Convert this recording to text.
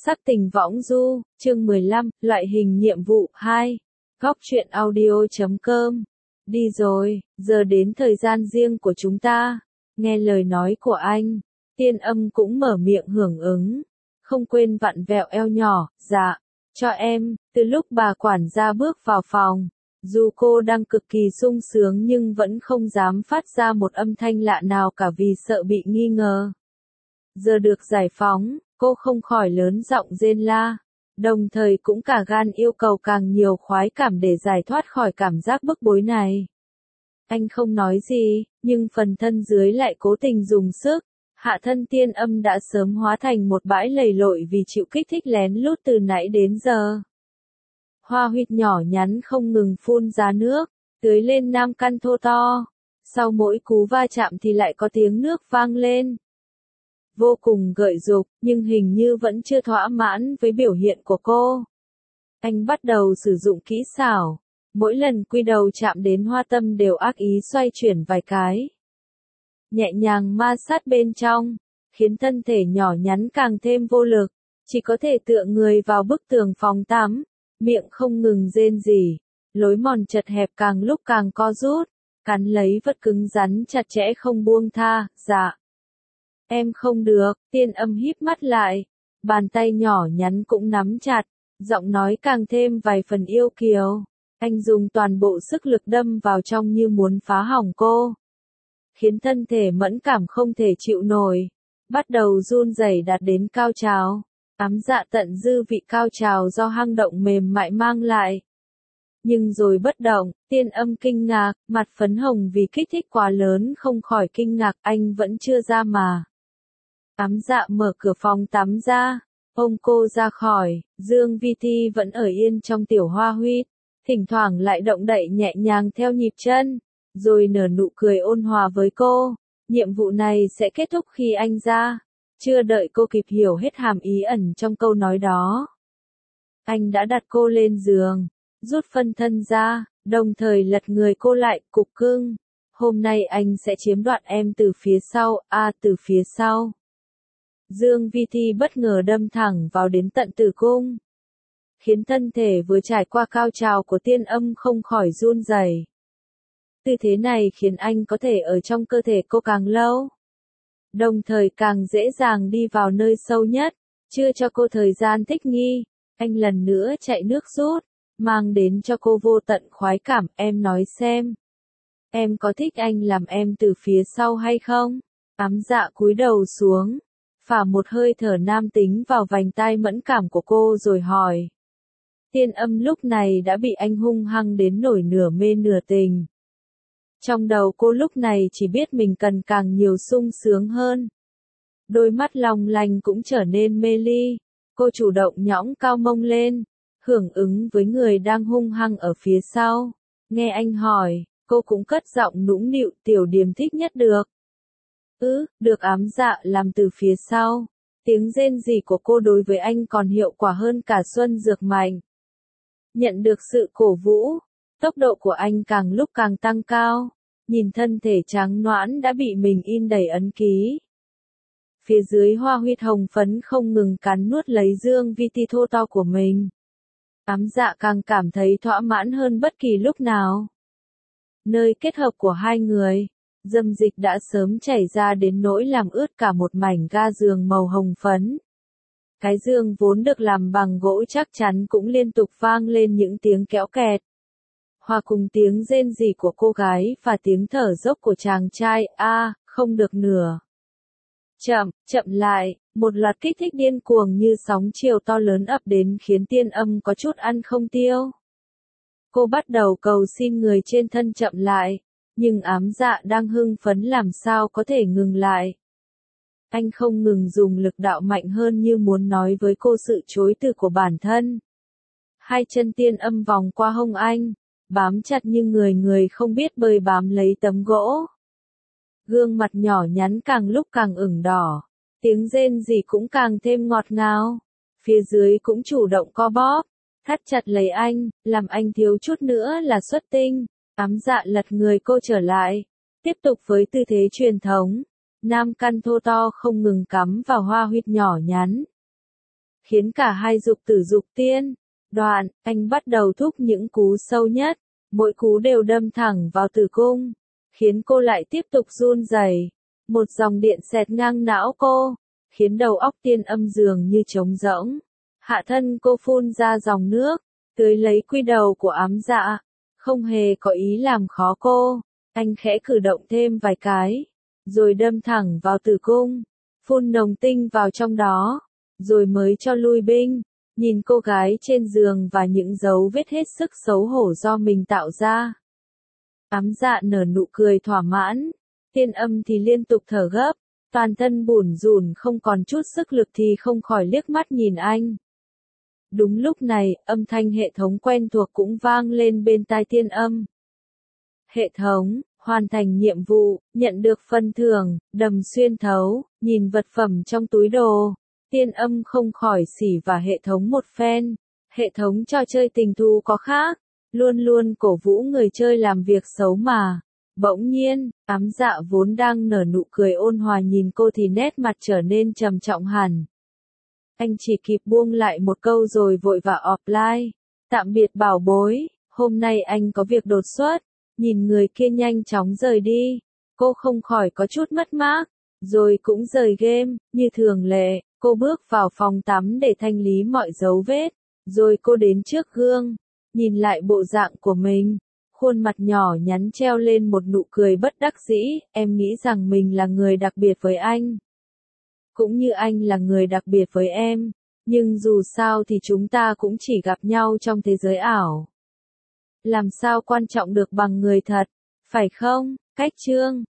Sắc tình võng du, chương 15, loại hình nhiệm vụ 2. Góc truyện audio.com. Đi rồi, giờ đến thời gian riêng của chúng ta. Nghe lời nói của anh, Tiên Âm cũng mở miệng hưởng ứng. Không quên vặn vẹo eo nhỏ, dạ, cho em. Từ lúc bà quản gia bước vào phòng, dù cô đang cực kỳ sung sướng nhưng vẫn không dám phát ra một âm thanh lạ nào cả vì sợ bị nghi ngờ. Giờ được giải phóng, cô không khỏi lớn giọng rên la, đồng thời cũng cả gan yêu cầu càng nhiều khoái cảm để giải thoát khỏi cảm giác bức bối này. Anh không nói gì, nhưng phần thân dưới lại cố tình dùng sức. Hạ thân Tiên Âm đã sớm hóa thành một bãi lầy lội vì chịu kích thích lén lút từ nãy đến giờ. Hoa huyệt nhỏ nhắn không ngừng phun ra nước, tưới lên nam căn thô to. Sau mỗi cú va chạm thì lại có tiếng nước vang lên. Vô cùng gợi dục, nhưng hình như vẫn chưa thỏa mãn với biểu hiện của cô. Anh bắt đầu sử dụng kỹ xảo. Mỗi lần quy đầu chạm đến hoa tâm đều ác ý xoay chuyển vài cái. Nhẹ nhàng ma sát bên trong, khiến thân thể nhỏ nhắn càng thêm vô lực, chỉ có thể tựa người vào bức tường phòng tắm, miệng không ngừng rên rỉ, lối mòn chật hẹp càng lúc càng co rút, cắn lấy vật cứng rắn chặt chẽ không buông tha, dạ. Em không được, Tiên Âm híp mắt lại, bàn tay nhỏ nhắn cũng nắm chặt, giọng nói càng thêm vài phần yêu kiều. Anh dùng toàn bộ sức lực đâm vào trong như muốn phá hỏng cô, khiến thân thể mẫn cảm không thể chịu nổi, bắt đầu run rẩy đạt đến cao trào, ám dạ tận dư vị cao trào do hang động mềm mại mang lại. Nhưng rồi bất động, Tiên Âm kinh ngạc, mặt phấn hồng vì kích thích quá lớn không khỏi kinh ngạc anh vẫn chưa ra mà. Ám dạ mở cửa phòng tắm ra, ôm cô ra khỏi, Dương Vi Thi vẫn ở yên trong tiểu hoa huyết, thỉnh thoảng lại động đậy nhẹ nhàng theo nhịp chân, rồi nở nụ cười ôn hòa với cô. Nhiệm vụ này sẽ kết thúc khi anh ra. Chưa đợi cô kịp hiểu hết hàm ý ẩn trong câu nói đó, anh đã đặt cô lên giường, rút phân thân ra, đồng thời lật người cô lại, cục cưng. Hôm nay anh sẽ chiếm đoạt em từ phía sau, từ phía sau. Dương Vi Thi bất ngờ đâm thẳng vào đến tận tử cung, khiến thân thể vừa trải qua cao trào của Tiên Âm không khỏi run rẩy. Tư thế này khiến anh có thể ở trong cơ thể cô càng lâu, đồng thời càng dễ dàng đi vào nơi sâu nhất. Chưa cho cô thời gian thích nghi, anh lần nữa chạy nước rút, mang đến cho cô vô tận khoái cảm. Em nói xem, em có thích anh làm em từ phía sau hay không? Ám dạ cúi đầu xuống, phả một hơi thở nam tính vào vành tai mẫn cảm của cô rồi hỏi. Tiên Âm lúc này đã bị anh hung hăng đến nổi nửa mê nửa tình. Trong đầu cô lúc này chỉ biết mình cần càng nhiều sung sướng hơn. Đôi mắt long lanh cũng trở nên mê ly. Cô chủ động nhõng cao mông lên, hưởng ứng với người đang hung hăng ở phía sau. Nghe anh hỏi, cô cũng cất giọng nũng nịu, tiểu điềm thích nhất được. Được ám dạ làm từ phía sau. Tiếng rên rỉ của cô đối với anh còn hiệu quả hơn cả xuân dược mạnh. Nhận được sự cổ vũ, tốc độ của anh càng lúc càng tăng cao, nhìn thân thể trắng nõn đã bị mình in đầy ấn ký. Phía dưới hoa huyết hồng phấn không ngừng cắn nuốt lấy Dương Vi Thi thô to của mình. Ám dạ càng cảm thấy thỏa mãn hơn bất kỳ lúc nào. Nơi kết hợp của hai người, dâm dịch đã sớm chảy ra đến nỗi làm ướt cả một mảnh ga giường màu hồng phấn. Cái giường vốn được làm bằng gỗ chắc chắn cũng liên tục vang lên những tiếng kéo kẹt, hòa cùng tiếng rên rỉ của cô gái và tiếng thở dốc của chàng trai. Không được nửa. Chậm lại, một loạt kích thích điên cuồng như sóng chiều to lớn ập đến khiến Tiên Âm có chút ăn không tiêu. Cô bắt đầu cầu xin người trên thân chậm lại, nhưng ám dạ đang hưng phấn làm sao có thể ngừng lại. Anh không ngừng dùng lực đạo mạnh hơn như muốn nói với cô sự chối từ của bản thân. Hai chân Tiên Âm vòng qua hông anh, bám chặt như người không biết bơi bám lấy tấm gỗ. Gương mặt nhỏ nhắn càng lúc càng ửng đỏ, tiếng rên rỉ cũng càng thêm ngọt ngào. Phía dưới cũng chủ động co bóp, thắt chặt lấy anh, làm anh thiếu chút nữa là xuất tinh. Ám dạ lật người cô trở lại, tiếp tục với tư thế truyền thống. Nam căn thô to không ngừng cắm vào hoa huyệt nhỏ nhắn, khiến cả hai dục tử dục tiên. Đoạn, anh bắt đầu thúc những cú sâu nhất, mỗi cú đều đâm thẳng vào tử cung, khiến cô lại tiếp tục run rẩy. Một dòng điện xẹt ngang não cô, khiến đầu óc Tiên Âm dường như trống rỗng. Hạ thân cô phun ra dòng nước, tưới lấy quy đầu của Ám Dạ, không hề có ý làm khó cô. Anh khẽ cử động thêm vài cái, rồi đâm thẳng vào tử cung, phun nồng tinh vào trong đó, rồi mới cho lui binh. Nhìn cô gái trên giường và những dấu vết hết sức xấu hổ do mình tạo ra, Ám Dạ nở nụ cười thỏa mãn. Tiên Âm thì liên tục thở gấp, toàn thân bủn rủn không còn chút sức lực thì không khỏi liếc mắt nhìn anh. Đúng lúc này, âm thanh hệ thống quen thuộc cũng vang lên bên tai Tiên Âm. Hệ thống, hoàn thành nhiệm vụ, nhận được phần thưởng, đầm xuyên thấu. Nhìn vật phẩm trong túi đồ, Tiên Âm không khỏi xỉ vả hệ thống một phen. Hệ thống trò chơi tình thú có khác, luôn luôn cổ vũ người chơi làm việc xấu mà. Bỗng nhiên, Ám Dạ vốn đang nở nụ cười ôn hòa nhìn cô thì nét mặt trở nên trầm trọng hẳn. Anh chỉ kịp buông lại một câu rồi vội vã offline. Tạm biệt bảo bối, hôm nay anh có việc đột xuất. Nhìn người kia nhanh chóng rời đi, cô không khỏi có chút mất mát, rồi cũng rời game. Như thường lệ, cô bước vào phòng tắm để thanh lý mọi dấu vết, rồi cô đến trước gương, nhìn lại bộ dạng của mình. Khuôn mặt nhỏ nhắn treo lên một nụ cười bất đắc dĩ. Em nghĩ rằng mình là người đặc biệt với anh, cũng như anh là người đặc biệt với em, nhưng dù sao thì chúng ta cũng chỉ gặp nhau trong thế giới ảo. Làm sao quan trọng được bằng người thật, phải không? Cách chương